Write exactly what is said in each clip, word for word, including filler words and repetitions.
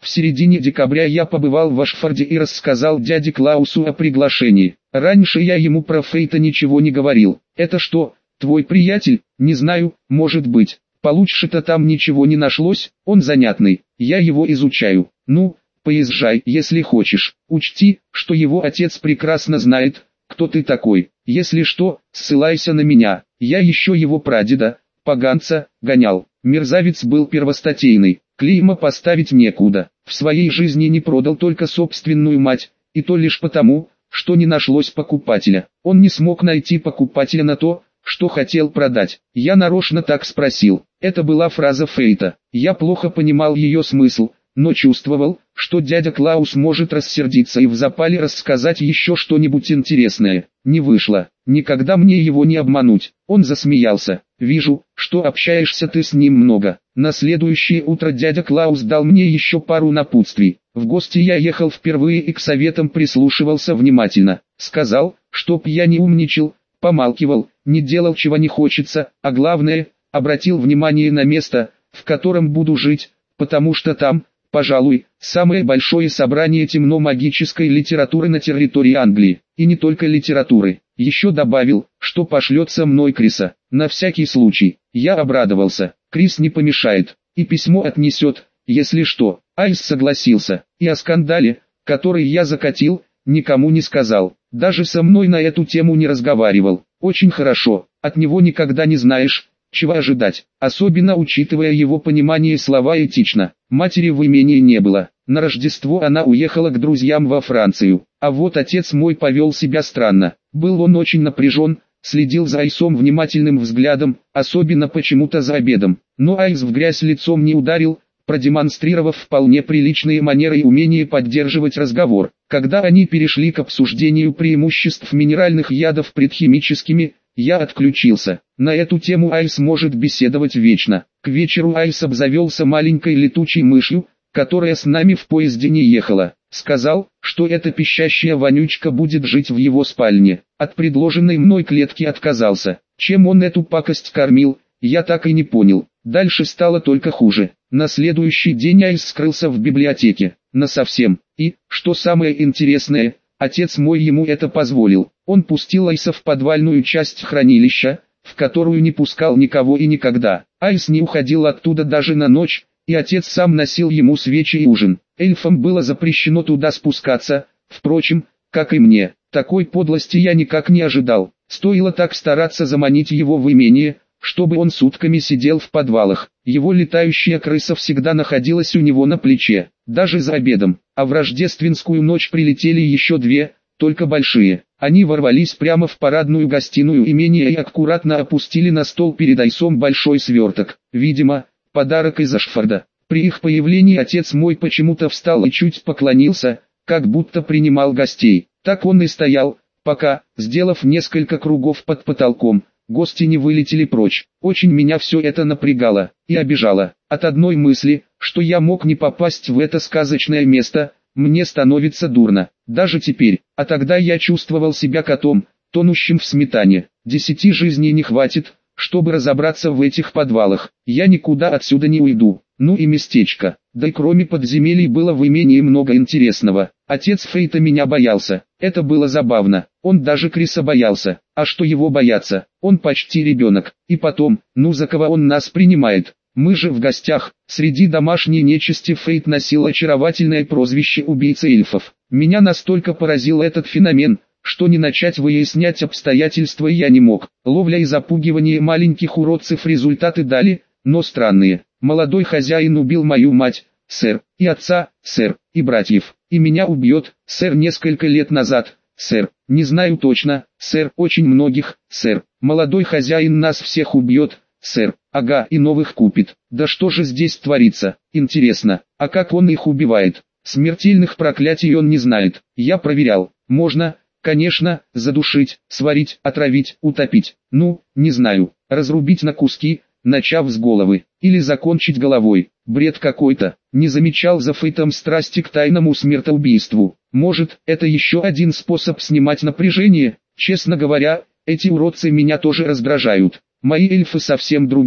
В середине декабря я побывал в Ашфорде и рассказал дяде Клаусу о приглашении. Раньше я ему про Фейта ничего не говорил. Это что, твой приятель? Не знаю, может быть. Получше-то там ничего не нашлось, он занятный, я его изучаю. Ну, поезжай, если хочешь. Учти, что его отец прекрасно знает, кто ты такой. Если что, ссылайся на меня. Я еще его прадеда, поганца, гонял. Мерзавец был первостатейный, клейма поставить некуда. В своей жизни не продал только собственную мать, и то лишь потому, что не нашлось покупателя. Он не смог найти покупателя на то, что хотел продать. Я нарочно так спросил. Это была фраза Фейта. Я плохо понимал ее смысл, но чувствовал, что дядя Клаус может рассердиться и в запале рассказать еще что-нибудь интересное. Не вышло. Никогда мне его не обмануть. Он засмеялся. Вижу, что общаешься ты с ним много. На следующее утро дядя Клаус дал мне еще пару напутствий. В гости я ехал впервые и к советам прислушивался внимательно. Сказал, чтоб я не умничал, помалкивал, не делал чего не хочется, а главное, обратил внимание на место, в котором буду жить, потому что там, пожалуй, самое большое собрание темно-магической литературы на территории Англии, и не только литературы. Еще добавил, что пошлет со мной Криса, на всякий случай. Я обрадовался, Крис не помешает, и письмо отнесет, если что. Айс согласился, и о скандале, который я закатил, никому не сказал, даже со мной на эту тему не разговаривал. Очень хорошо, от него никогда не знаешь, чего ожидать, особенно учитывая его понимание слова этично. Матери в имении не было, на Рождество она уехала к друзьям во Францию, а вот отец мой повел себя странно, был он очень напряжен, следил за Айсом внимательным взглядом, особенно почему-то за обедом, но Айс в грязь лицом не ударил, продемонстрировав вполне приличные манеры и умение поддерживать разговор. Когда они перешли к обсуждению преимуществ минеральных ядов пред химическими, я отключился. На эту тему Айс может беседовать вечно. К вечеру Айс обзавелся маленькой летучей мышью, которая с нами в поезде не ехала. Сказал, что эта пищащая вонючка будет жить в его спальне. От предложенной мной клетки отказался. Чем он эту пакость кормил, я так и не понял. Дальше стало только хуже. На следующий день Айс скрылся в библиотеке. Насовсем. И, что самое интересное, отец мой ему это позволил. Он пустил Айса в подвальную часть хранилища, в которую не пускал никого и никогда. Айс не уходил оттуда даже на ночь, и отец сам носил ему свечи и ужин. Эльфам было запрещено туда спускаться, впрочем, как и мне. Такой подлости я никак не ожидал. Стоило так стараться заманить его в имение, чтобы он сутками сидел в подвалах. Его летающая крыса всегда находилась у него на плече, даже за обедом. А в рождественскую ночь прилетели еще две, только большие. Они ворвались прямо в парадную гостиную имения и аккуратно опустили на стол перед Айсом большой сверток. Видимо, подарок из Ашфорда. При их появлении отец мой почему-то встал и чуть поклонился, как будто принимал гостей. Так он и стоял, пока, сделав несколько кругов под потолком, гости не вылетели прочь. Очень меня все это напрягало и обижало. От одной мысли, что я мог не попасть в это сказочное место, мне становится дурно. Даже теперь, а тогда я чувствовал себя котом, тонущим в сметане. Десяти жизней не хватит, чтобы разобраться в этих подвалах. Я никуда отсюда не уйду. Ну и местечко. Да и кроме подземелий было в имении много интересного. Отец Фейта меня боялся. Это было забавно. Он даже Криса боялся. А что его бояться? Он почти ребенок. И потом, ну за кого он нас принимает? Мы же в гостях. Среди домашней нечисти Фейт носил очаровательное прозвище убийцы эльфов. Меня настолько поразил этот феномен, что не начать выяснять обстоятельства я не мог. Ловля и запугивание маленьких уродцев результаты дали, но странные. Молодой хозяин убил мою мать, сэр, и отца, сэр, и братьев, и меня убьет, сэр, несколько лет назад, сэр, не знаю точно, сэр, очень многих, сэр, молодой хозяин нас всех убьет, сэр, ага, и новых купит. Да что же здесь творится, интересно, а как он их убивает? Смертельных проклятий он не знает, я проверял, можно, конечно, задушить, сварить, отравить, утопить, ну, не знаю, разрубить на куски, начав с головы, или закончить головой. Бред какой-то. Не замечал за Фейтом страсти к тайному смертоубийству. Может, это еще один способ снимать напряжение? Честно говоря, эти уродцы меня тоже раздражают. Мои эльфы совсем другие.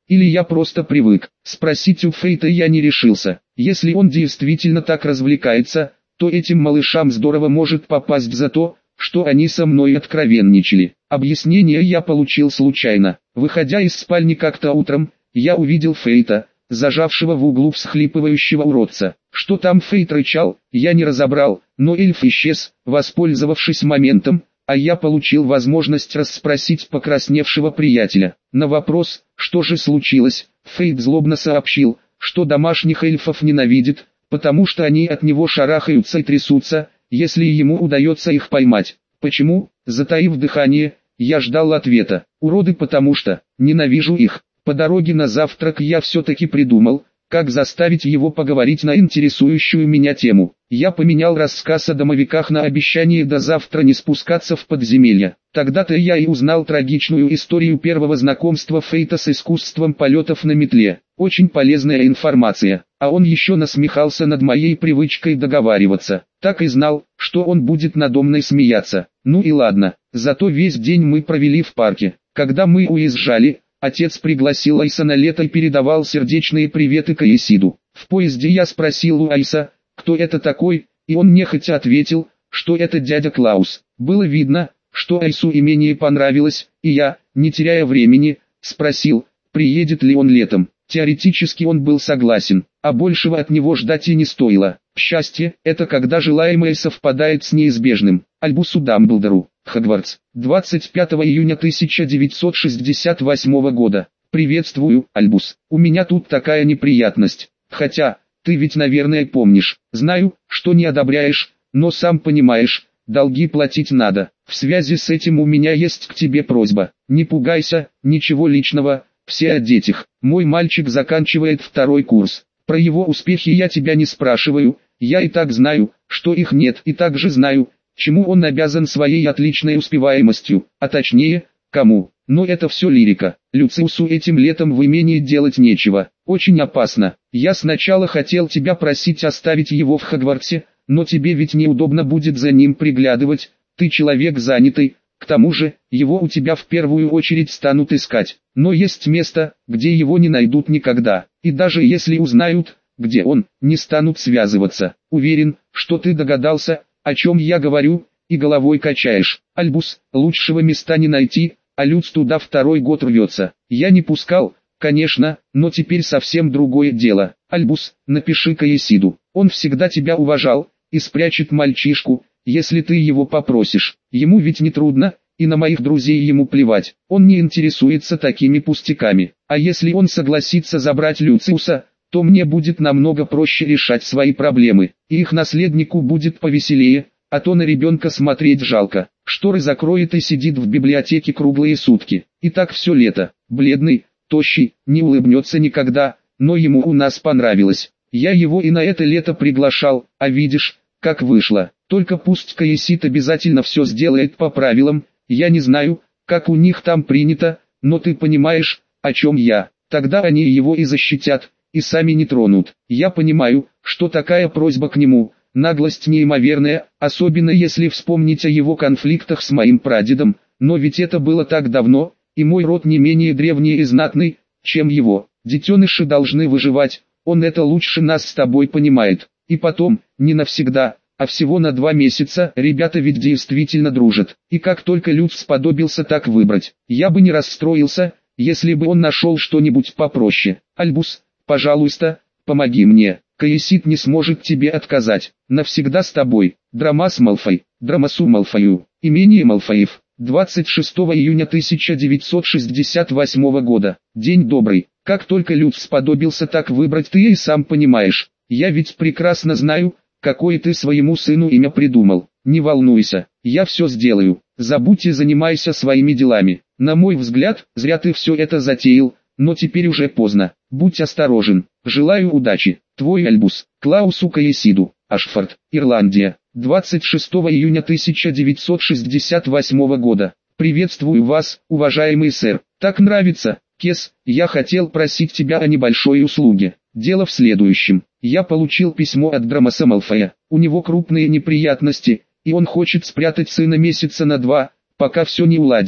Или я просто привык. Спросить у Фейта я не решился. Если он действительно так развлекается, то этим малышам здорово может попасть за то, что они со мной откровенничали. Объяснение я получил случайно. Выходя из спальни как-то утром, я увидел Фейта, зажавшего в углу всхлипывающего уродца. Что там Фейт рычал, я не разобрал, но эльф исчез, воспользовавшись моментом, а я получил возможность расспросить покрасневшего приятеля. На вопрос, что же случилось, Фейт злобно сообщил, что домашних эльфов ненавидит, потому что они от него шарахаются и трясутся, если ему удается их поймать. Почему? Затаив дыхание, я ждал ответа. Уроды, потому что ненавижу их. По дороге на завтрак я все-таки придумал, как заставить его поговорить на интересующую меня тему. Я поменял рассказ о домовиках на обещание до завтра не спускаться в подземелья. Тогда-то я и узнал трагичную историю первого знакомства Фейта с искусством полетов на метле. Очень полезная информация, а он еще насмехался над моей привычкой договариваться. Так и знал, что он будет надо мной смеяться. Ну и ладно, зато весь день мы провели в парке. Когда мы уезжали, отец пригласил Айса на лето и передавал сердечные приветы Каесиду. В поезде я спросил у Айса, кто это такой, и он нехотя ответил, что это дядя Клаус. Было видно, что Айсу имение понравилось, и я, не теряя времени, спросил, приедет ли он летом. Теоретически он был согласен, а большего от него ждать и не стоило. Счастье – это когда желаемое совпадает с неизбежным. Альбусу Дамблдору, Хогвартс, двадцать пятого июня тысяча девятьсот шестьдесят восьмого года. Приветствую, Альбус. У меня тут такая неприятность. Хотя, ты ведь наверное помнишь. Знаю, что не одобряешь, но сам понимаешь, долги платить надо. В связи с этим у меня есть к тебе просьба. Не пугайся, ничего личного. Все о детях. Мой мальчик заканчивает второй курс. Про его успехи я тебя не спрашиваю, я и так знаю, что их нет, и также знаю, чему он обязан своей отличной успеваемостью, а точнее, кому. Но это все лирика. Люциусу этим летом в имении делать нечего. Очень опасно. Я сначала хотел тебя просить оставить его в Хогвартсе, но тебе ведь неудобно будет за ним приглядывать, ты человек занятый. К тому же, его у тебя в первую очередь станут искать, но есть место, где его не найдут никогда, и даже если узнают, где он, не станут связываться. Уверен, что ты догадался, о чем я говорю, и головой качаешь. Альбус, лучшего места не найти, а Люц туда второй год рвется. Я не пускал, конечно, но теперь совсем другое дело. Альбус, напиши Каесиду, он всегда тебя уважал, и спрячет мальчишку, если ты его попросишь. Ему ведь не трудно, и на моих друзей ему плевать. Он не интересуется такими пустяками. А если он согласится забрать Люциуса, то мне будет намного проще решать свои проблемы. И их наследнику будет повеселее, а то на ребенка смотреть жалко. Шторы закроет и сидит в библиотеке круглые сутки. И так все лето. Бледный, тощий, не улыбнется никогда, но ему у нас понравилось. Я его и на это лето приглашал, а видишь, как вышло. Только пусть Каесид обязательно все сделает по правилам, я не знаю, как у них там принято, но ты понимаешь, о чем я. Тогда они его и защитят, и сами не тронут. Я понимаю, что такая просьба к нему, наглость неимоверная, особенно если вспомнить о его конфликтах с моим прадедом, но ведь это было так давно, и мой род не менее древний и знатный, чем его. Детеныши должны выживать, он это лучше нас с тобой понимает. И потом, не навсегда, а всего на два месяца, ребята ведь действительно дружат. И как только Люц сподобился так выбрать, я бы не расстроился, если бы он нашел что-нибудь попроще. Альбус, пожалуйста, помоги мне. Каесид не сможет тебе отказать. Навсегда с тобой. Драмас Малфой, Драмасу Малфою. Имение Малфоев. двадцать шестого июня тысяча девятьсот шестьдесят восьмого года. День добрый. Как только Люц сподобился так выбрать, ты и сам понимаешь. Я ведь прекрасно знаю, какое ты своему сыну имя придумал. Не волнуйся, я все сделаю. Забудь и занимайся своими делами. На мой взгляд, зря ты все это затеял, но теперь уже поздно. Будь осторожен. Желаю удачи. Твой Альбус, Клаусу Каесиду, Ашфорд, Ирландия. двадцать шестого июня тысяча девятьсот шестьдесят восьмого года. Приветствую вас, уважаемый сэр. Так нравится, Кес, я хотел просить тебя о небольшой услуге. Дело в следующем. Я получил письмо от Драмаса Малфоя. У него крупные неприятности, и он хочет спрятать сына месяца на два, пока все не уладится.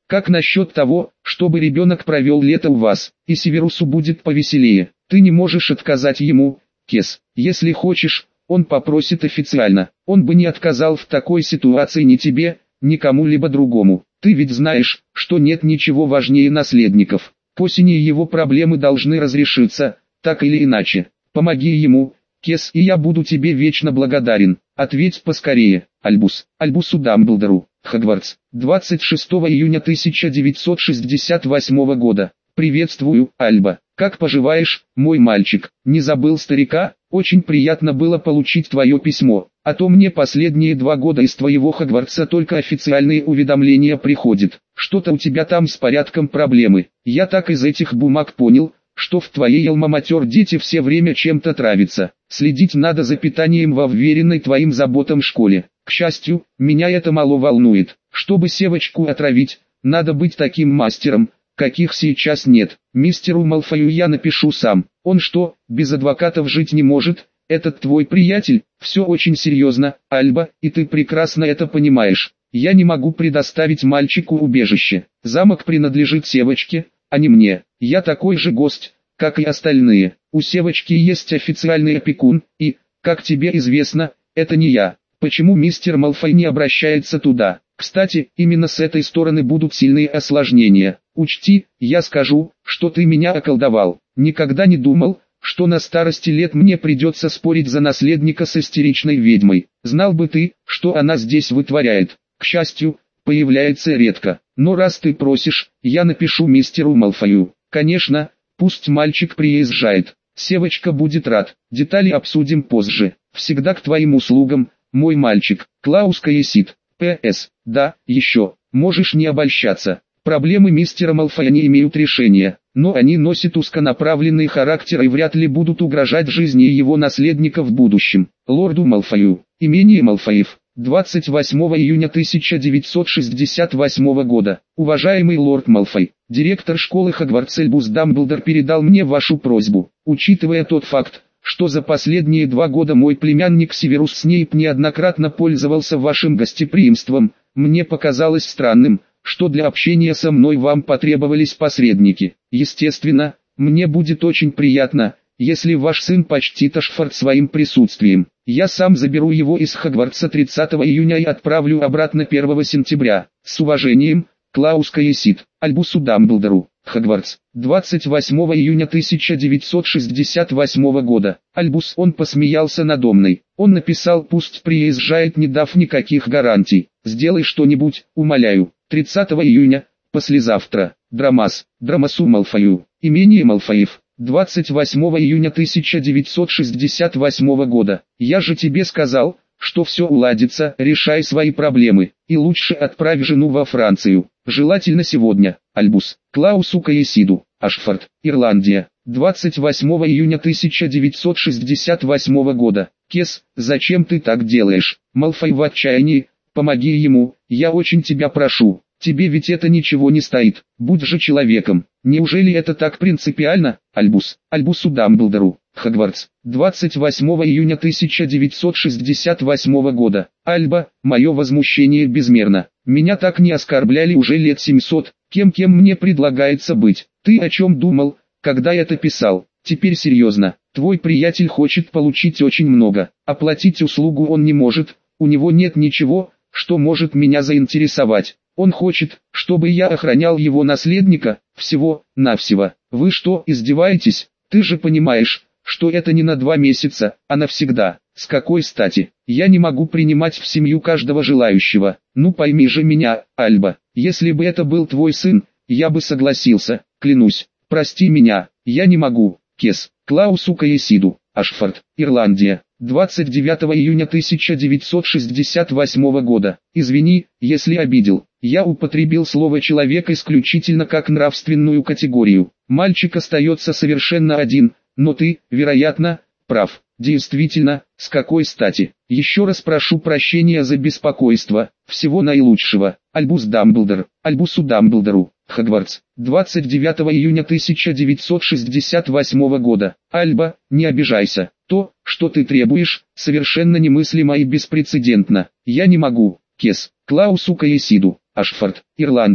Как насчет того, чтобы ребенок провел лето у вас, и Северусу будет повеселее? Ты не можешь отказать ему, Кес. Если хочешь, он попросит официально. Он бы не отказал в такой ситуации ни тебе, ни кому-либо другому. Ты ведь знаешь, что нет ничего важнее наследников. К осени его проблемы должны разрешиться, так или иначе. Помоги ему, Кес, и я буду тебе вечно благодарен. Ответь поскорее. Альбус. Альбусу Дамблдору. Хогвартс. двадцать шестого июня тысяча девятьсот шестьдесят восьмого года. Приветствую, Альба. Как поживаешь, мой мальчик? Не забыл старика? Очень приятно было получить твое письмо. А то мне последние два года из твоего Хогвартса только официальные уведомления приходят. Что-то у тебя там с порядком проблемы. Я так из этих бумаг понял, что в твоей альма-матер дети все время чем-то травятся. Следить надо за питанием во вверенной твоим заботам школе. К счастью, меня это мало волнует. Чтобы Севочку отравить, надо быть таким мастером, каких сейчас нет. Мистеру Малфою я напишу сам. Он что, без адвокатов жить не может? Этот твой приятель? Все очень серьезно, Альба, и ты прекрасно это понимаешь. Я не могу предоставить мальчику убежище. Замок принадлежит Севочке, а не мне. Я такой же гость, как и остальные. У Севочки есть официальный опекун, и, как тебе известно, это не я. Почему мистер Малфой не обращается туда? Кстати, именно с этой стороны будут сильные осложнения. Учти, я скажу, что ты меня околдовал. Никогда не думал, что на старости лет мне придется спорить за наследника с истеричной ведьмой. Знал бы ты, что она здесь вытворяет. К счастью, появляется редко. Но раз ты просишь, я напишу мистеру Малфою. Конечно, пусть мальчик приезжает. Севочка будет рад. Детали обсудим позже. Всегда к твоим услугам, мой мальчик. Клаус Каэсит. П С. Да, еще. Можешь не обольщаться. Проблемы мистера Малфоя не имеют решения, но они носят узконаправленный характер и вряд ли будут угрожать жизни его наследника в будущем. Лорду Малфою. Имение Малфоев. двадцать восьмого июня тысяча девятьсот шестьдесят восьмого года. Уважаемый лорд Малфой, директор школы Хогвартс Альбус Дамблдор передал мне вашу просьбу. Учитывая тот факт, что за последние два года мой племянник Северус Снейп неоднократно пользовался вашим гостеприимством, мне показалось странным, что для общения со мной вам потребовались посредники. Естественно, мне будет очень приятно, если ваш сын почтит Ашфорд своим присутствием. Я сам заберу его из Хогвартса тридцатого июня и отправлю обратно первого сентября. С уважением, Клаус Каэсит. Альбусу Дамблдору. Хогвартс. двадцать восьмого июня тысяча девятьсот шестьдесят восьмого года. Альбус, он посмеялся надо мной. Он написал, пусть приезжает, не дав никаких гарантий. Сделай что-нибудь, умоляю. тридцатого июня, послезавтра. Драмас. Драмасу Малфою. Имение Малфоев. двадцать восьмого июня тысяча девятьсот шестьдесят восьмого года. Я же тебе сказал, что все уладится, решай свои проблемы, и лучше отправь жену во Францию, желательно сегодня. Альбус. Клаусу Каэсиду. Ашфорд, Ирландия. двадцать восьмого июня тысяча девятьсот шестьдесят восьмого года. Кес, зачем ты так делаешь? Малфой в отчаянии, помоги ему, я очень тебя прошу. Тебе ведь это ничего не стоит, будь же человеком. Неужели это так принципиально? Альбус. Альбусу Дамблдору. Хогвартс. двадцать восьмого июня тысяча девятьсот шестьдесят восьмого года. Альба, мое возмущение безмерно. Меня так не оскорбляли уже лет семьсот. Кем-кем мне предлагается быть? Ты о чем думал, когда это писал? Теперь серьезно. Твой приятель хочет получить очень много. Оплатить услугу он не может. У него нет ничего, что может меня заинтересовать. Он хочет, чтобы я охранял его наследника, всего-навсего. Вы что, издеваетесь? Ты же понимаешь, что это не на два месяца, а навсегда. С какой стати? Я не могу принимать в семью каждого желающего. Ну пойми же меня, Альба, если бы это был твой сын, я бы согласился, клянусь. Прости меня, я не могу. Кес. Клаусу Каэсиду. Ашфорд, Ирландия. двадцать девятого июня тысяча девятьсот шестьдесят восьмого года. Извини, если обидел. Я употребил слово «человек» исключительно как нравственную категорию. Мальчик остается совершенно один, но ты, вероятно, прав. Действительно, с какой стати? Еще раз прошу прощения за беспокойство. Всего наилучшего. Альбус Дамблдор. Альбусу Дамблдору. Хогвартс. двадцать девятого июня тысяча девятьсот шестьдесят восьмого года. Альба, не обижайся. То, что ты требуешь, совершенно немыслимо и беспрецедентно. Я не могу. Кес. Клаусу Каэсиду. Ашфорд, Ирландия.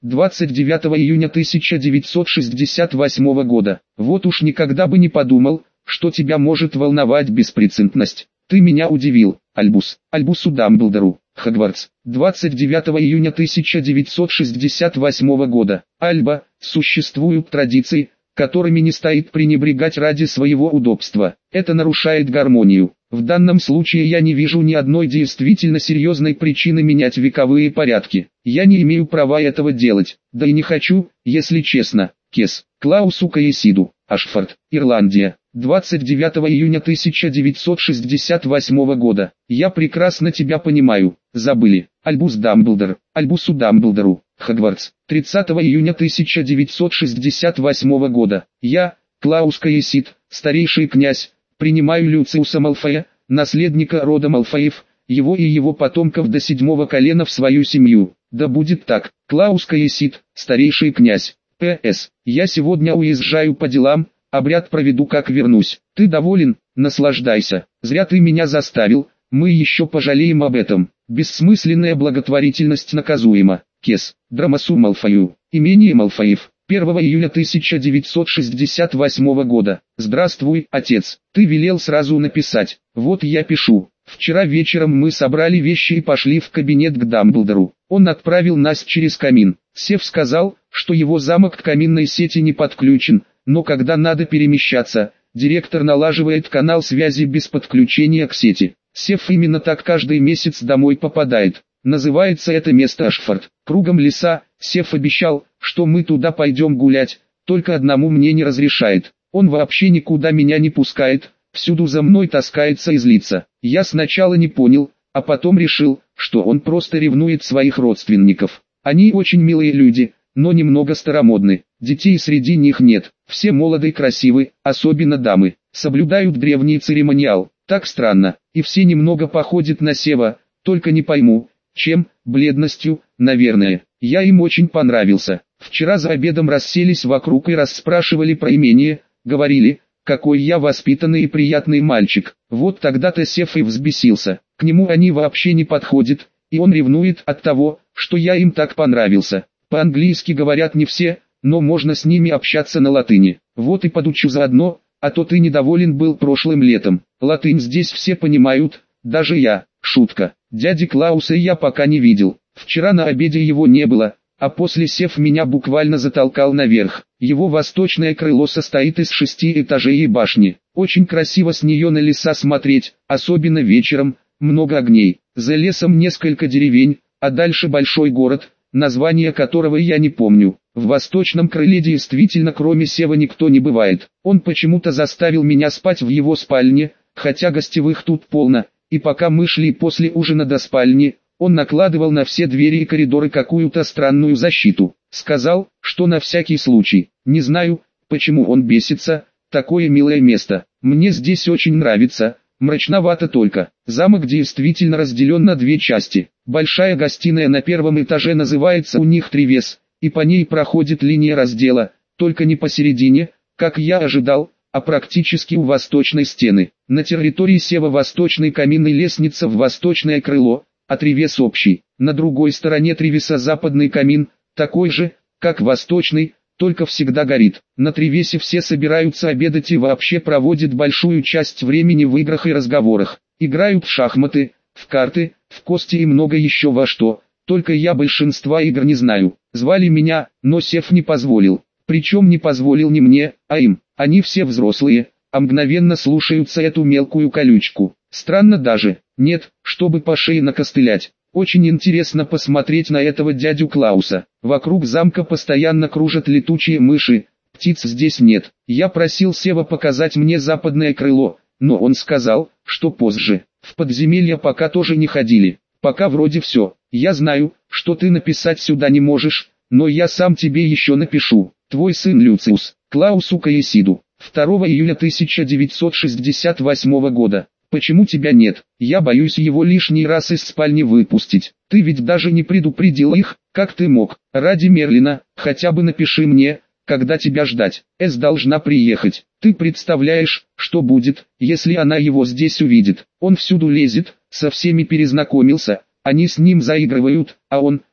двадцать девятого июня тысяча девятьсот шестьдесят восьмого года. Вот уж никогда бы не подумал, что тебя может волновать беспрецедентность. Ты меня удивил, Альбус. Альбусу Дамблдору, Хогвартс. двадцать девятого июня тысяча девятьсот шестьдесят восьмого года. Альба, существуют традиции, которыми не стоит пренебрегать ради своего удобства. Это нарушает гармонию. В данном случае я не вижу ни одной действительно серьезной причины менять вековые порядки. Я не имею права этого делать, да и не хочу, если честно. Кес. Клаусу Каесиду, Ашфорд, Ирландия. двадцать девятого июня тысяча девятьсот шестьдесят восьмого года. Я прекрасно тебя понимаю. Забыли. Альбус Дамблдор. Альбусу Дамблдору, Хогвартс. тридцатого июня тысяча девятьсот шестьдесят восьмого года. Я, Клаус Каесид, старейший князь, принимаю Люциуса Малфоя, наследника рода Малфоев, его и его потомков до седьмого колена в свою семью. Да будет так. Клаус Каесид, старейший князь. П С. Я сегодня уезжаю по делам, обряд проведу как вернусь. Ты доволен? Наслаждайся. Зря ты меня заставил, мы еще пожалеем об этом. Бессмысленная благотворительность наказуема. Кес. Драмасу Малфою. Имение Малфоев. первого июля тысяча девятьсот шестьдесят восьмого года. Здравствуй, отец. Ты велел сразу написать. Вот я пишу. Вчера вечером мы собрали вещи и пошли в кабинет к Дамблдору. Он отправил нас через камин. Сев сказал, что его замок к каминной сети не подключен, но когда надо перемещаться, директор налаживает канал связи без подключения к сети. Сев именно так каждый месяц домой попадает. Называется это место Ашфорд. Кругом леса. Сев обещал, что мы туда пойдем гулять, только одному мне не разрешает. Он вообще никуда меня не пускает, всюду за мной таскается и злится. Я сначала не понял, а потом решил, что он просто ревнует своих родственников. Они очень милые люди, но немного старомодны. Детей среди них нет. Все молоды и красивы, особенно дамы. Соблюдают древний церемониал. Так странно. И все немного походят на Сева, только не пойму, чем, бледностью, наверное. Я им очень понравился. Вчера за обедом расселись вокруг и расспрашивали про имение, говорили, какой я воспитанный и приятный мальчик. Вот тогда-то Сев и взбесился. К нему они вообще не подходят, и он ревнует от того, что я им так понравился. По-английски говорят не все, но можно с ними общаться на латыни. Вот и подучу заодно, а то ты недоволен был прошлым летом. Латынь здесь все понимают, даже я. Шутка. Дяди Клауса я пока не видел. Вчера на обеде его не было, а после Сев меня буквально затолкал наверх. Его восточное крыло состоит из шести этажей и башни. Очень красиво с нее на леса смотреть, особенно вечером, много огней. За лесом несколько деревень, а дальше большой город, название которого я не помню. В восточном крыле действительно кроме Сева никто не бывает. Он почему-то заставил меня спать в его спальне, хотя гостевых тут полно, и пока мы шли после ужина до спальни, он накладывал на все двери и коридоры какую-то странную защиту. Сказал, что на всякий случай. Не знаю, почему он бесится, такое милое место. Мне здесь очень нравится, мрачновато только. Замок действительно разделен на две части. Большая гостиная на первом этаже называется у них Тревес, и по ней проходит линия раздела, только не посередине, как я ожидал, а практически у восточной стены. На территории Сева восточный камин и лестница в восточное крыло, а Тревес общий. На другой стороне Тревеса западный камин, такой же, как восточный, только всегда горит. На Тревесе все собираются обедать и вообще проводят большую часть времени в играх и разговорах. Играют в шахматы, в карты, в кости и много еще во что, только я большинства игр не знаю. Звали меня, но Сев не позволил. Причем не позволил не мне, а им. Они все взрослые, а мгновенно слушаются эту мелкую колючку. Странно даже, нет, чтобы по шее накостылять. Очень интересно посмотреть на этого дядю Клауса. Вокруг замка постоянно кружат летучие мыши, птиц здесь нет. Я просил Сева показать мне западное крыло, но он сказал, что позже. В подземелье пока тоже не ходили. Пока вроде все. Я знаю, что ты написать сюда не можешь, но я сам тебе еще напишу. Твой сын Люциус, Клаусу Каесиду. второго июля тысяча девятьсот шестьдесят восьмого года. Почему тебя нет? Я боюсь его лишний раз из спальни выпустить. Ты ведь даже не предупредил их, как ты мог. Ради Мерлина, хотя бы напиши мне, когда тебя ждать. Эс должна приехать. Ты представляешь, что будет, если она его здесь увидит? Он всюду лезет, со всеми перезнакомился, они с ним заигрывают, а он,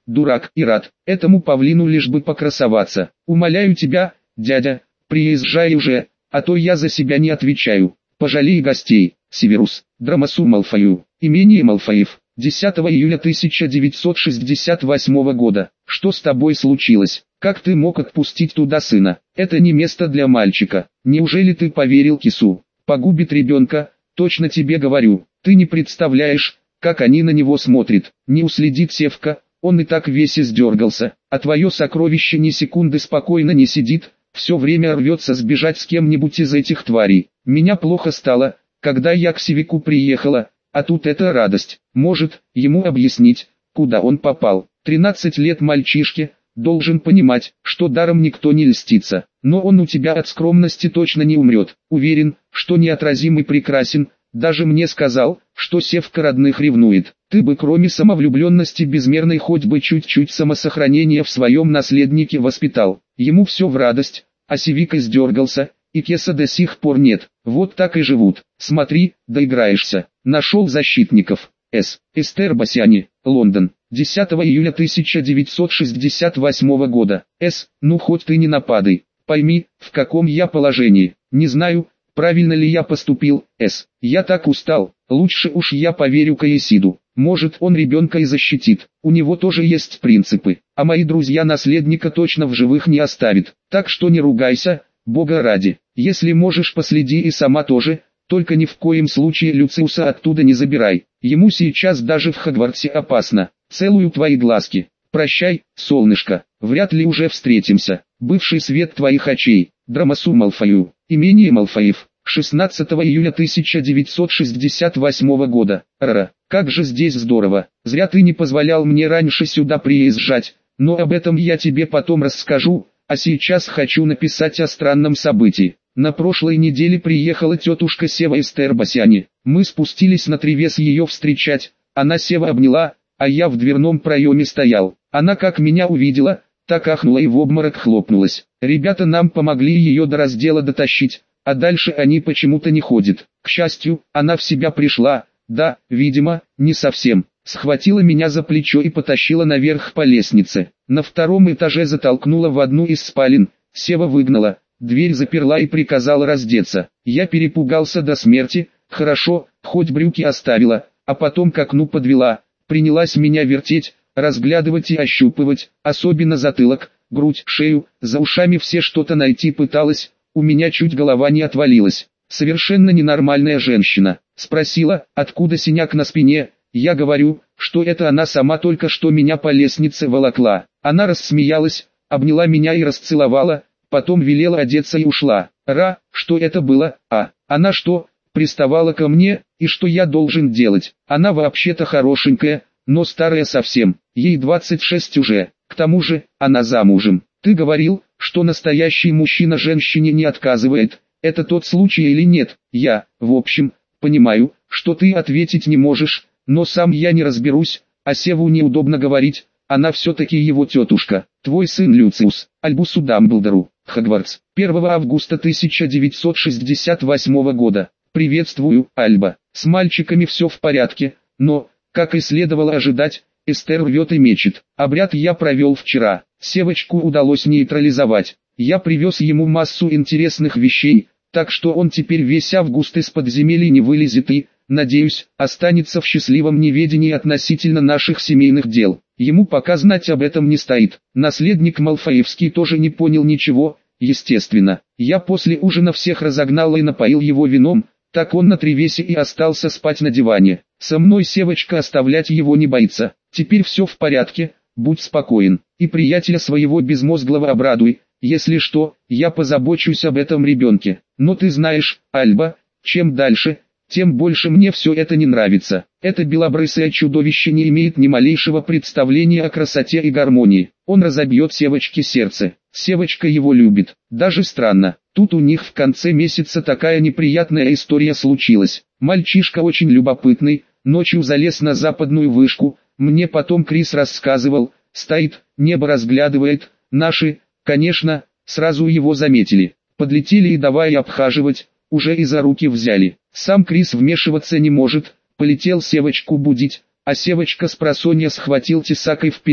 дурак и рад этому павлину лишь бы покрасоваться. Умоляю тебя, дядя, приезжай уже, а то я за себя не отвечаю. Пожалей гостей. Северус, Драмасу Малфою, имение Малфоев, десятого июля тысяча девятьсот шестьдесят восьмого года. Что с тобой случилось? Как ты мог отпустить туда сына? Это не место для мальчика. Неужели ты поверил кису? Погубит ребенка, точно тебе говорю. Ты не представляешь, как они на него смотрят. Не уследит Севка, он и так весь издергался. А твое сокровище ни секунды спокойно не сидит, все время рвется сбежать с кем-нибудь из этих тварей. Меня плохо стало, когда я к Севику приехала, а тут эта радость. Может, ему объяснить, куда он попал. тринадцать лет мальчишке, должен понимать, что даром никто не льстится. Но он у тебя от скромности точно не умрет. Уверен, что неотразим и прекрасен. Даже мне сказал, что Севка родных ревнует. Ты бы кроме самовлюбленности безмерной хоть бы чуть-чуть самосохранения в своем наследнике воспитал. Ему все в радость, а Севик издергался, и Кеса до сих пор нет. Вот так и живут. Смотри, доиграешься. Нашел защитников. С. Эстер Басяни, Лондон, десятого июля тысяча девятьсот шестьдесят восьмого года. С. Ну хоть ты не нападай. Пойми, в каком я положении. Не знаю, правильно ли я поступил. С. Я так устал. Лучше уж я поверю Каесиду. Может, он ребенка и защитит. У него тоже есть принципы. А мои друзья наследника точно в живых не оставят. Так что не ругайся, Бога ради. Если можешь, последи и сама тоже. Только ни в коем случае Люциуса оттуда не забирай. Ему сейчас даже в Хогвартсе опасно. Целую твои глазки. Прощай, солнышко. Вряд ли уже встретимся. Бывший свет твоих очей. Драмасу Малфою. Имение Малфоев. шестнадцатого июля тысяча девятьсот шестьдесят восьмого года. Ра, как же здесь здорово. Зря ты не позволял мне раньше сюда приезжать. Но об этом я тебе потом расскажу. А сейчас хочу написать о странном событии. На прошлой неделе приехала тетушка Сева Эстер Басяни. Мы спустились на Тревес ее встречать. Она Сева обняла, а я в дверном проеме стоял. Она как меня увидела, так ахнула и в обморок хлопнулась. Ребята нам помогли ее до раздела дотащить, а дальше они почему-то не ходят. К счастью, она в себя пришла, да, видимо, не совсем. Схватила меня за плечо и потащила наверх по лестнице. На втором этаже затолкнула в одну из спален. Сева выгнала, дверь заперла и приказала раздеться. Я перепугался до смерти, хорошо, хоть брюки оставила, а потом к окну подвела. Принялась меня вертеть, разглядывать и ощупывать, особенно затылок, грудь, шею, за ушами все что-то найти пыталась, у меня чуть голова не отвалилась. Совершенно ненормальная женщина. Спросила, откуда синяк на спине. Я говорю, что это она сама только что меня по лестнице волокла. Она рассмеялась, обняла меня и расцеловала, потом велела одеться и ушла. Ра, что это было? А, она что, приставала ко мне, и что я должен делать? Она вообще-то хорошенькая, но старая совсем, ей двадцать шесть уже, к тому же, она замужем. Ты говорил, что настоящий мужчина женщине не отказывает, это тот случай или нет? Я, в общем, понимаю, что ты ответить не можешь, но сам я не разберусь, а Севу неудобно говорить, она все-таки его тетушка. Твой сын Люциус, Альбусу Дамблдору, Хогвартс, первого августа тысяча девятьсот шестьдесят восьмого года. Приветствую, Альба. С мальчиками все в порядке, но, как и следовало ожидать, Эстер рвет и мечет. Обряд я провел вчера, Севочку удалось нейтрализовать. Я привез ему массу интересных вещей, так что он теперь весь август из подземелья не вылезет и, надеюсь, останется в счастливом неведении относительно наших семейных дел. Ему пока знать об этом не стоит. Наследник Малфоевский тоже не понял ничего, естественно. Я после ужина всех разогнал и напоил его вином, так он на Тревесе и остался спать на диване. Со мной Севочка оставлять его не боится. Теперь все в порядке, будь спокоен. И приятеля своего безмозглого обрадуй. Если что, я позабочусь об этом ребенке. Но ты знаешь, Альба, чем дальше, тем больше мне все это не нравится. Это белобрысое чудовище не имеет ни малейшего представления о красоте и гармонии. Он разобьет Севочке сердце. Севочка его любит. Даже странно, тут у них в конце месяца такая неприятная история случилась. Мальчишка очень любопытный, ночью залез на западную вышку. Мне потом Крис рассказывал, стоит, небо разглядывает, наши, конечно, сразу его заметили. Подлетели и давай обхаживать, уже и за руки взяли. Сам Крис вмешиваться не может, полетел Севочку будить, а Севочка с просонья схватил тесакой вперед,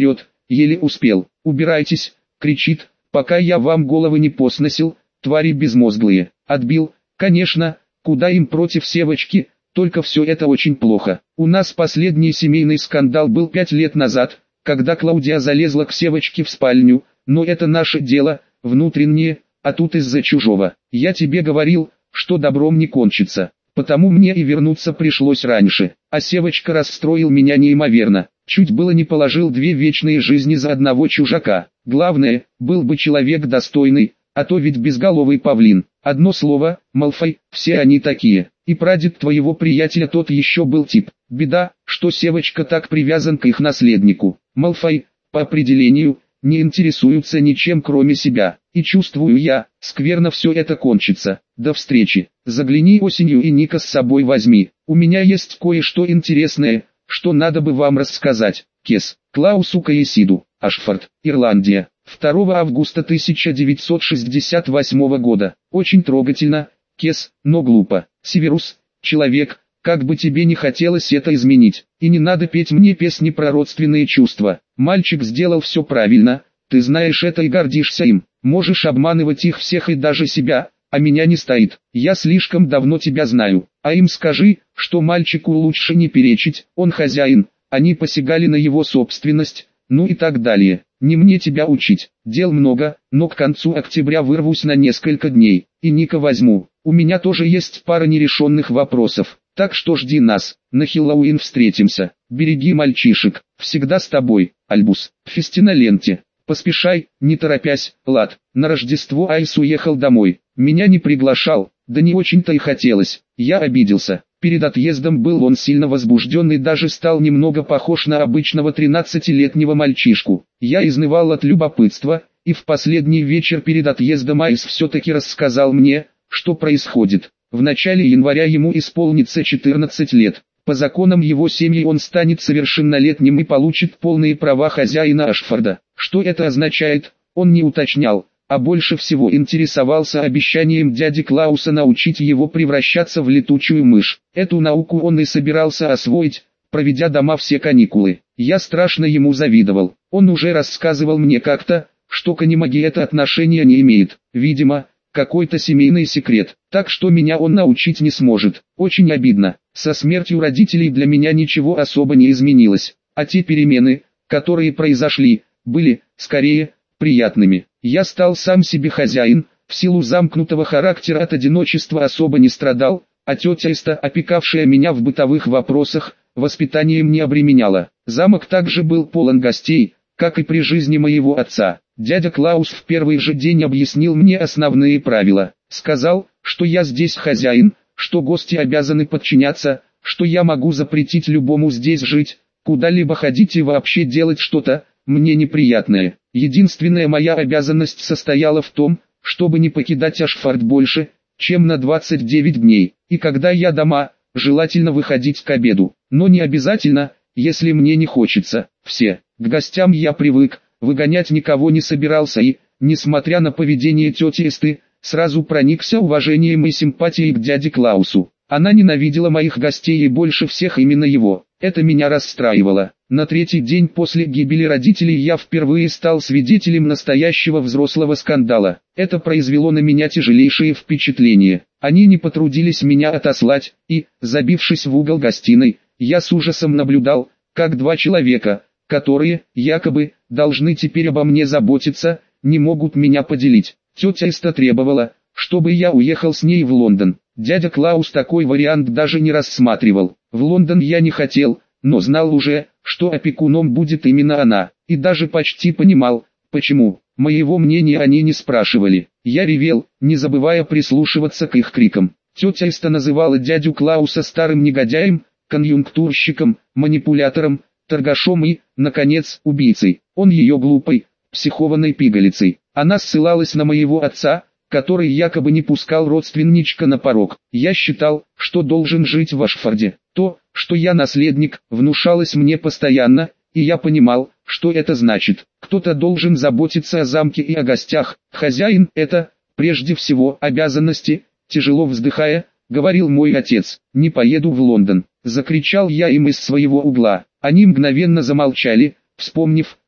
еле успел. «Убирайтесь!» — кричит, «пока я вам головы не посносил, твари безмозглые». Отбил, конечно, куда им против Севочки, только все это очень плохо. У нас последний семейный скандал был пять лет назад, когда Клаудия залезла к Севочке в спальню, но это наше дело, внутреннее, а тут из-за чужого. Я тебе говорил, что добром не кончится, потому мне и вернуться пришлось раньше. А Севочка расстроил меня неимоверно, чуть было не положил две вечные жизни за одного чужака. Главное, был бы человек достойный, а то ведь безголовый павлин. Одно слово, Малфой, все они такие. И прадед твоего приятеля тот еще был тип. Беда, что Севочка так привязан к их наследнику. Малфой, по определению, не интересуются ничем кроме себя. И чувствую я, скверно все это кончится. До встречи. Загляни осенью и Ника с собой возьми. У меня есть кое-что интересное, что надо бы вам рассказать. Кес, Клаусу Каесиду, Ашфорд, Ирландия. второго августа тысяча девятьсот шестьдесят восьмого года. Очень трогательно, Кес, но глупо. Северус, человек, как бы тебе не хотелось это изменить. И не надо петь мне песни про родственные чувства. Мальчик сделал все правильно, ты знаешь это и гордишься им. Можешь обманывать их всех и даже себя, а меня не стоит. Я слишком давно тебя знаю. А им скажи, что мальчику лучше не перечить, он хозяин, они посягали на его собственность, ну и так далее. Не мне тебя учить, дел много, но к концу октября вырвусь на несколько дней, и Ника возьму. У меня тоже есть пара нерешенных вопросов, так что жди нас, на Хэллоуин встретимся. Береги мальчишек, всегда с тобой, Альбус. Фестиноленте. Поспешай, не торопясь, лад. На Рождество Айс уехал домой, меня не приглашал, да не очень-то и хотелось, я обиделся. Перед отъездом был он сильно возбужден и даже стал немного похож на обычного тринадцатилетнего мальчишку. Я изнывал от любопытства, и в последний вечер перед отъездом Айс все-таки рассказал мне, что происходит. В начале января ему исполнится четырнадцать лет. По законам его семьи он станет совершеннолетним и получит полные права хозяина Ашфорда. Что это означает, он не уточнял, а больше всего интересовался обещанием дяди Клауса научить его превращаться в летучую мышь. Эту науку он и собирался освоить, проведя дома все каникулы. Я страшно ему завидовал. Он уже рассказывал мне как-то, что к анимаге это отношение не имеет. Видимо, какой-то семейный секрет, так что меня он научить не сможет. Очень обидно. Со смертью родителей для меня ничего особо не изменилось, а те перемены, которые произошли, были, скорее, приятными. Я стал сам себе хозяин, в силу замкнутого характера от одиночества особо не страдал, а тетя Эста, опекавшая меня в бытовых вопросах, воспитанием не обременяла. Замок также был полон гостей, как и при жизни моего отца. Дядя Клаус в первый же день объяснил мне основные правила. Сказал, что я здесь хозяин, что гости обязаны подчиняться, что я могу запретить любому здесь жить, куда-либо ходить и вообще делать что-то, мне неприятное. Единственная моя обязанность состояла в том, чтобы не покидать Ашфорд больше, чем на двадцать девять дней. И когда я дома, желательно выходить к обеду, но не обязательно, если мне не хочется. Все, к гостям я привык, выгонять никого не собирался и, несмотря на поведение тети Эсты, сразу проникся уважением и симпатией к дяде Клаусу. Она ненавидела моих гостей и больше всех именно его. Это меня расстраивало. На третий день после гибели родителей я впервые стал свидетелем настоящего взрослого скандала. Это произвело на меня тяжелейшее впечатление. Они не потрудились меня отослать, и, забившись в угол гостиной, я с ужасом наблюдал, как два человека, которые, якобы, должны теперь обо мне заботиться, не могут меня поделить. Тетя Эста требовала, чтобы я уехал с ней в Лондон. Дядя Клаус такой вариант даже не рассматривал. В Лондон я не хотел, но знал уже, что опекуном будет именно она, и даже почти понимал, почему. Моего мнения они не спрашивали. Я ревел, не забывая прислушиваться к их крикам. Тетя Эста называла дядю Клауса старым негодяем, конъюнктурщиком, манипулятором, торгашом и, наконец, убийцей. Он ее глупой, психованной пигалицей. Она ссылалась на моего отца, который якобы не пускал родственничка на порог. Я считал, что должен жить в Ашфорде. То, что я наследник, внушалось мне постоянно, и я понимал, что это значит. Кто-то должен заботиться о замке и о гостях. Хозяин – это, прежде всего, обязанности. Тяжело вздыхая, говорил мой отец. «Не поеду в Лондон», – закричал я им из своего угла. Они мгновенно замолчали, вспомнив,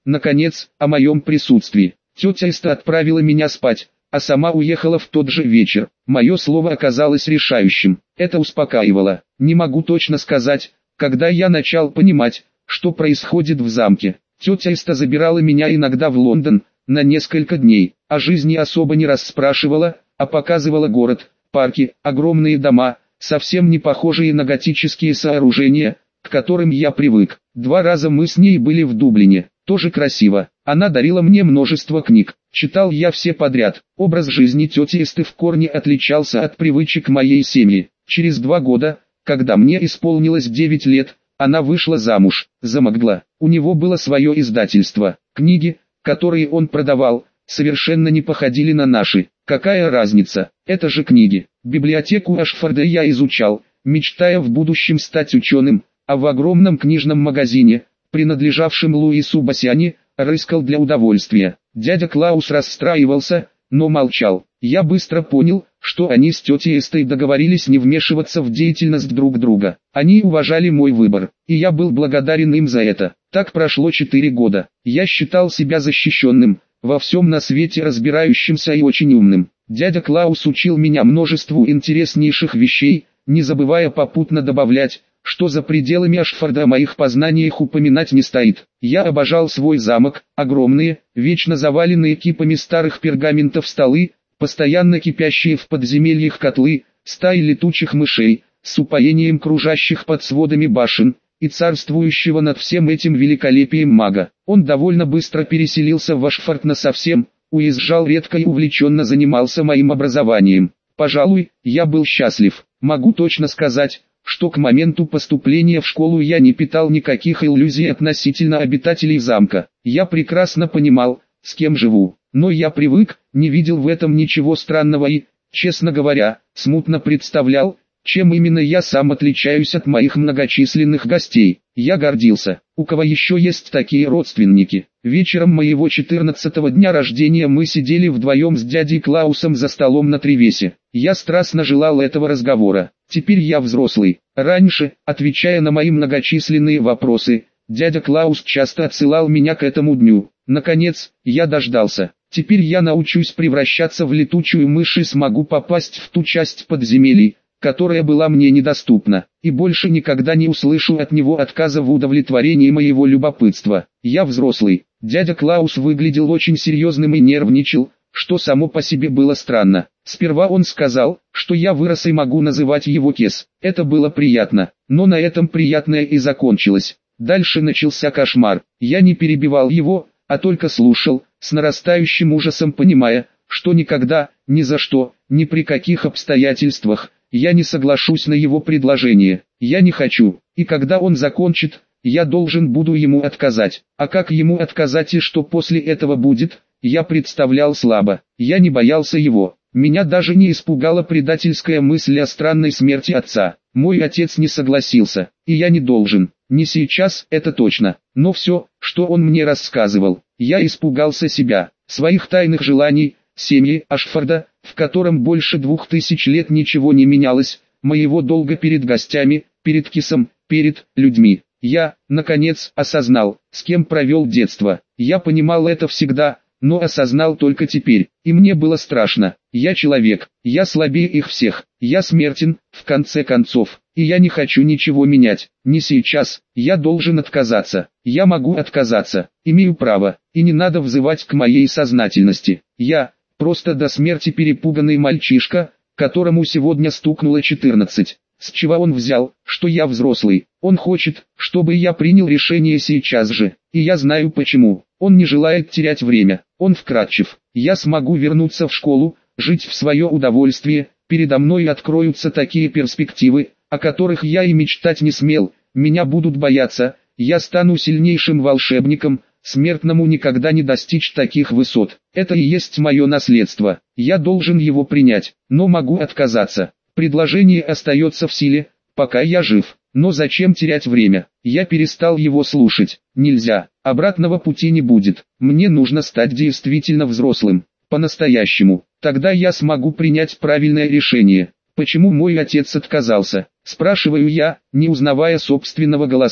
наконец, о моем присутствии. Тетя Эста отправила меня спать, а сама уехала в тот же вечер. Мое слово оказалось решающим. Это успокаивало. Не могу точно сказать, когда я начал понимать, что происходит в замке. Тетя Эста забирала меня иногда в Лондон, на несколько дней, о жизни особо не расспрашивала, а показывала город, парки, огромные дома, совсем не похожие на готические сооружения, к которым я привык. Два раза мы с ней были в Дублине, тоже красиво. Она дарила мне множество книг, читал я все подряд. Образ жизни тети Эсты в корне отличался от привычек моей семьи. Через два года, когда мне исполнилось девять лет, она вышла замуж, за Магла. У него было свое издательство. Книги, которые он продавал, совершенно не походили на наши. Какая разница, это же книги. Библиотеку Ашфорда я изучал, мечтая в будущем стать ученым, а в огромном книжном магазине, принадлежавшем Луису Бассяне, рыскал для удовольствия. Дядя Клаус расстраивался, но молчал. Я быстро понял, что они с тетей Эстой договорились не вмешиваться в деятельность друг друга. Они уважали мой выбор, и я был благодарен им за это. Так прошло четыре года. Я считал себя защищенным, во всем на свете разбирающимся и очень умным. Дядя Клаус учил меня множеству интереснейших вещей, не забывая попутно добавлять, что за пределами Ашфорда о моих познаниях упоминать не стоит. Я обожал свой замок, огромные, вечно заваленные кипами старых пергаментов столы, постоянно кипящие в подземельях котлы, стаи летучих мышей, с упоением кружащих под сводами башен, и царствующего над всем этим великолепием мага. Он довольно быстро переселился в Ашфорд насовсем, уезжал редко и увлеченно занимался моим образованием. Пожалуй, я был счастлив. Могу точно сказать, что к моменту поступления в школу я не питал никаких иллюзий относительно обитателей замка. Я прекрасно понимал, с кем живу, но я привык, не видел в этом ничего странного и, честно говоря, смутно представлял, чем именно я сам отличаюсь от моих многочисленных гостей. Я гордился. У кого еще есть такие родственники? Вечером моего четырнадцатого дня рождения мы сидели вдвоем с дядей Клаусом за столом на Тревесе. Я страстно желал этого разговора. Теперь я взрослый. Раньше, отвечая на мои многочисленные вопросы, дядя Клаус часто отсылал меня к этому дню. Наконец, я дождался. Теперь я научусь превращаться в летучую мышь и смогу попасть в ту часть подземелий, которая была мне недоступна, и больше никогда не услышу от него отказа в удовлетворении моего любопытства. Я взрослый. Дядя Клаус выглядел очень серьезным и нервничал, что само по себе было странно. Сперва он сказал, что я вырос и могу называть его Кес. Это было приятно, но на этом приятное и закончилось. Дальше начался кошмар. Я не перебивал его, а только слушал, с нарастающим ужасом понимая, что никогда, ни за что, ни при каких обстоятельствах, я не соглашусь на его предложение. Я не хочу, и когда он закончит, я должен буду ему отказать. А как ему отказать и что после этого будет, я представлял слабо. Я не боялся его. Меня даже не испугала предательская мысль о странной смерти отца. Мой отец не согласился, и я не должен. Не сейчас, это точно. Но все, что он мне рассказывал, я испугался себя, своих тайных желаний, семьи Ашфорда, в котором больше двух тысяч лет ничего не менялось, моего долга перед гостями, перед Кисом, перед людьми. Я, наконец, осознал, с кем провел детство. Я понимал это всегда, но осознал только теперь, и мне было страшно. Я человек, я слабее их всех, я смертен, в конце концов, и я не хочу ничего менять, не сейчас, я должен отказаться, я могу отказаться, имею право, и не надо взывать к моей сознательности. Я, просто до смерти перепуганный мальчишка, которому сегодня стукнуло четырнадцать. С чего он взял, что я взрослый? Он хочет, чтобы я принял решение сейчас же, и я знаю почему. Он не желает терять время, он вкратчив. Я смогу вернуться в школу, жить в свое удовольствие, передо мной откроются такие перспективы, о которых я и мечтать не смел. Меня будут бояться, я стану сильнейшим волшебником, смертному никогда не достичь таких высот. Это и есть мое наследство, я должен его принять, но могу отказаться. Предложение остается в силе, пока я жив, но зачем терять время? Я перестал его слушать. Нельзя, обратного пути не будет. Мне нужно стать действительно взрослым, по-настоящему. Тогда я смогу принять правильное решение. Почему мой отец отказался? Спрашиваю я, не узнавая собственного голоса.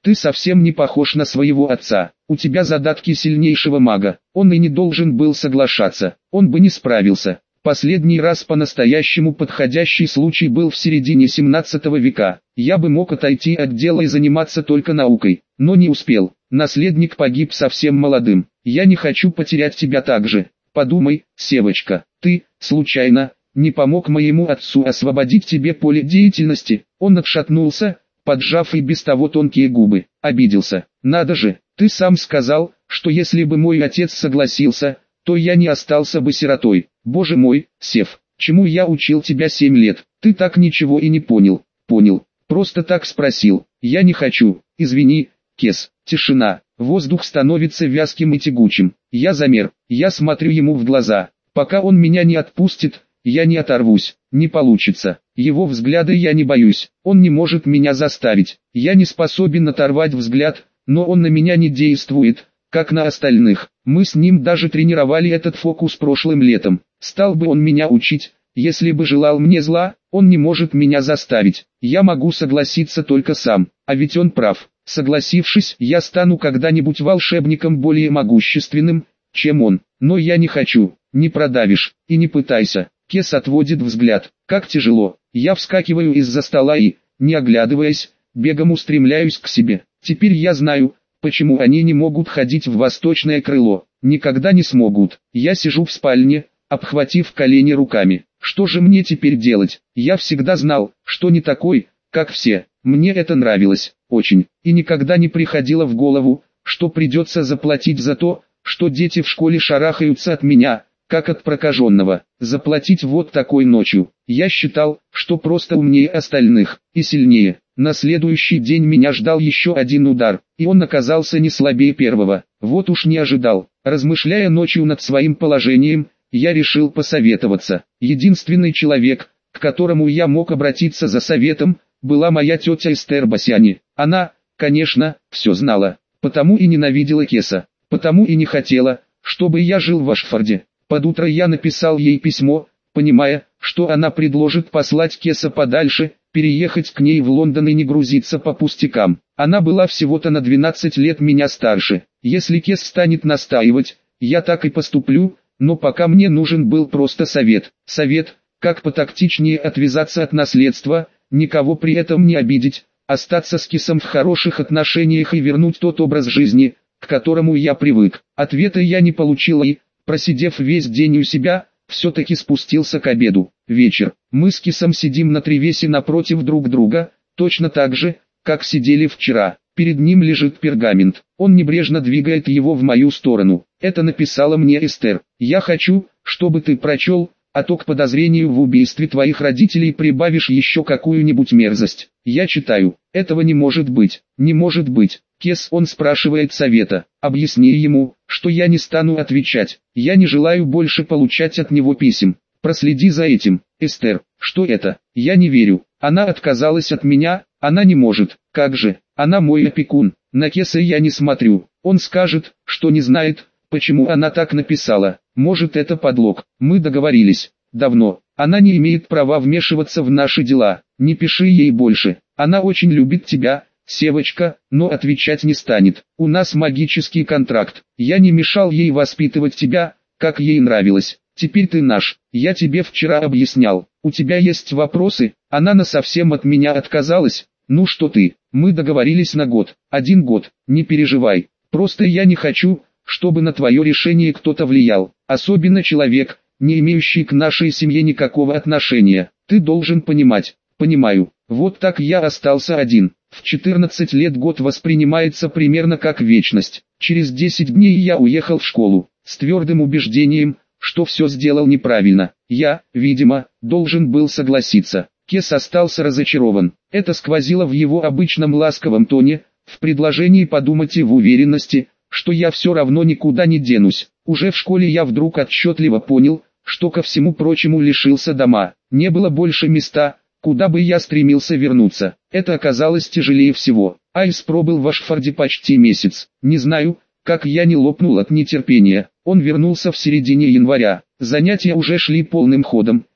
Ты совсем не похож на своего отца. У тебя задатки сильнейшего мага. Он и не должен был соглашаться. Он бы не справился. Последний раз по-настоящему подходящий случай был в середине семнадцатого века. Я бы мог отойти от дела и заниматься только наукой, но не успел. Наследник погиб совсем молодым. Я не хочу потерять тебя так же. Подумай, Севочка, ты, случайно, не помог моему отцу освободить тебе поле деятельности? Он отшатнулся, поджав и без того тонкие губы, обиделся. Надо же, ты сам сказал, что если бы мой отец согласился, то я не остался бы сиротой. Боже мой, Сев, чему я учил тебя семь лет? Ты так ничего и не понял. Понял. Просто так спросил. Я не хочу. Извини, Кес. Тишина. Воздух становится вязким и тягучим. Я замер. Я смотрю ему в глаза. Пока он меня не отпустит, я не оторвусь. Не получится. Его взгляда я не боюсь. Он не может меня заставить. Я не способен оторвать взгляд, но он на меня не действует, как на остальных. Мы с ним даже тренировали этот фокус прошлым летом. Стал бы он меня учить, если бы желал мне зла? Он не может меня заставить. Я могу согласиться только сам. А ведь он прав. Согласившись, я стану когда-нибудь волшебником более могущественным, чем он. Но я не хочу. Не продавишь. И не пытайся. Кес отводит взгляд. Как тяжело. Я вскакиваю из-за стола и, не оглядываясь, бегом устремляюсь к себе. Теперь я знаю, почему они не могут ходить в восточное крыло. Никогда не смогут. Я сижу в спальне, обхватив колени руками. Что же мне теперь делать? Я всегда знал, что не такой, как все. Мне это нравилось, очень. И никогда не приходило в голову, что придется заплатить за то, что дети в школе шарахаются от меня, как от прокаженного. Заплатить вот такой ночью. Я считал, что просто умнее остальных, и сильнее. На следующий день меня ждал еще один удар, и он оказался не слабее первого. Вот уж не ожидал. Размышляя ночью над своим положением, я решил посоветоваться. Единственный человек, к которому я мог обратиться за советом, была моя тетя Эстер Басяни. Она, конечно, все знала, потому и ненавидела Кеса, потому и не хотела, чтобы я жил в Ашфорде. Под утро я написал ей письмо, понимая, что она предложит послать Кеса подальше, переехать к ней в Лондон и не грузиться по пустякам. Она была всего-то на двенадцать лет меня старше. Если Кес станет настаивать, я так и поступлю, но пока мне нужен был просто совет. Совет, как потактичнее отвязаться от наследства, никого при этом не обидеть, остаться с Кесом в хороших отношениях и вернуть тот образ жизни, к которому я привык. Ответа я не получил и, просидев весь день у себя, все-таки спустился к обеду. Вечер. Мы с Кесом сидим на тревесе напротив друг друга, точно так же, как сидели вчера. Перед ним лежит пергамент. Он небрежно двигает его в мою сторону. Это написала мне Эстер. Я хочу, чтобы ты прочел, а то к подозрению в убийстве твоих родителей прибавишь еще какую-нибудь мерзость. Я читаю. Этого не может быть. Не может быть. Кес, он спрашивает совета. Объясни ему, что я не стану отвечать. Я не желаю больше получать от него писем. Проследи за этим. Эстер, что это? Я не верю. Она отказалась от меня, она не может. Как же? Она мой опекун. На Кеса я не смотрю. Он скажет, что не знает, почему она так написала. Может, это подлог. Мы договорились. Давно. Она не имеет права вмешиваться в наши дела. Не пиши ей больше. Она очень любит тебя, Севочка, но отвечать не станет. У нас магический контракт. Я не мешал ей воспитывать тебя, как ей нравилось. Теперь ты наш. Я тебе вчера объяснял. У тебя есть вопросы? Она насовсем от меня отказалась. Ну что ты? Мы договорились на год. Один год. Не переживай. Просто я не хочу, чтобы на твое решение кто-то влиял. Особенно человек, не имеющий к нашей семье никакого отношения. Ты должен понимать. Понимаю. Вот так я остался один. В четырнадцать лет год воспринимается примерно как вечность. Через десять дней я уехал в школу, с твердым убеждением, что все сделал неправильно. Я, видимо, должен был согласиться. Кес остался разочарован. Это сквозило в его обычном ласковом тоне, в предложении подумать и в уверенности, что я все равно никуда не денусь. Уже в школе я вдруг отчетливо понял, что ко всему прочему лишился дома. Не было больше места, куда бы я стремился вернуться. Это оказалось тяжелее всего. Айс пробыл в Ашфорде почти месяц. Не знаю, как я не лопнул от нетерпения. Он вернулся в середине января. Занятия уже шли полным ходом.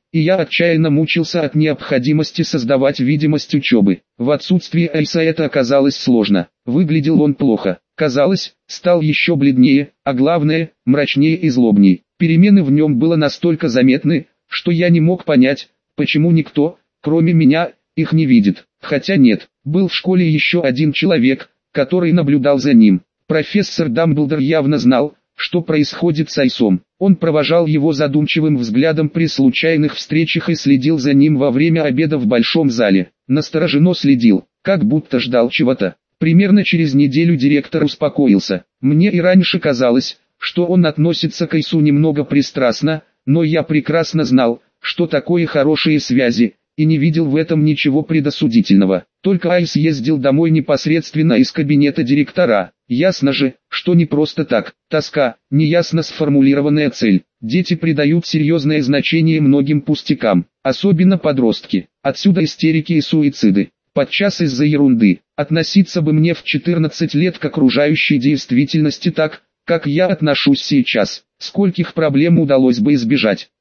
и я отчаянно мучился от необходимости создавать видимость учебы. В отсутствие Айса это оказалось сложно. Выглядел он плохо. Казалось, стал еще бледнее, а главное, мрачнее и злобней. Перемены в нем было настолько заметны, что я не мог понять, почему никто, кроме меня, их не видит. Хотя нет, был в школе еще один человек, который наблюдал за ним. Профессор Дамблдор явно знал, что происходит с Айсом. Он провожал его задумчивым взглядом при случайных встречах и следил за ним во время обеда в большом зале. Настороженно следил, как будто ждал чего-то. Примерно через неделю директор успокоился. Мне и раньше казалось, что он относится к Айсу немного пристрастно, но я прекрасно знал, что такое хорошие связи, и не видел в этом ничего предосудительного. Только Айс ездил домой непосредственно из кабинета директора. Ясно же, что не просто так. Тоска, неясно сформулированная цель. Дети придают серьезное значение многим пустякам, особенно подростки. Отсюда истерики и суициды. Подчас из-за ерунды. Относиться бы мне в четырнадцать лет к окружающей действительности так, как я отношусь сейчас. Скольких проблем удалось бы избежать.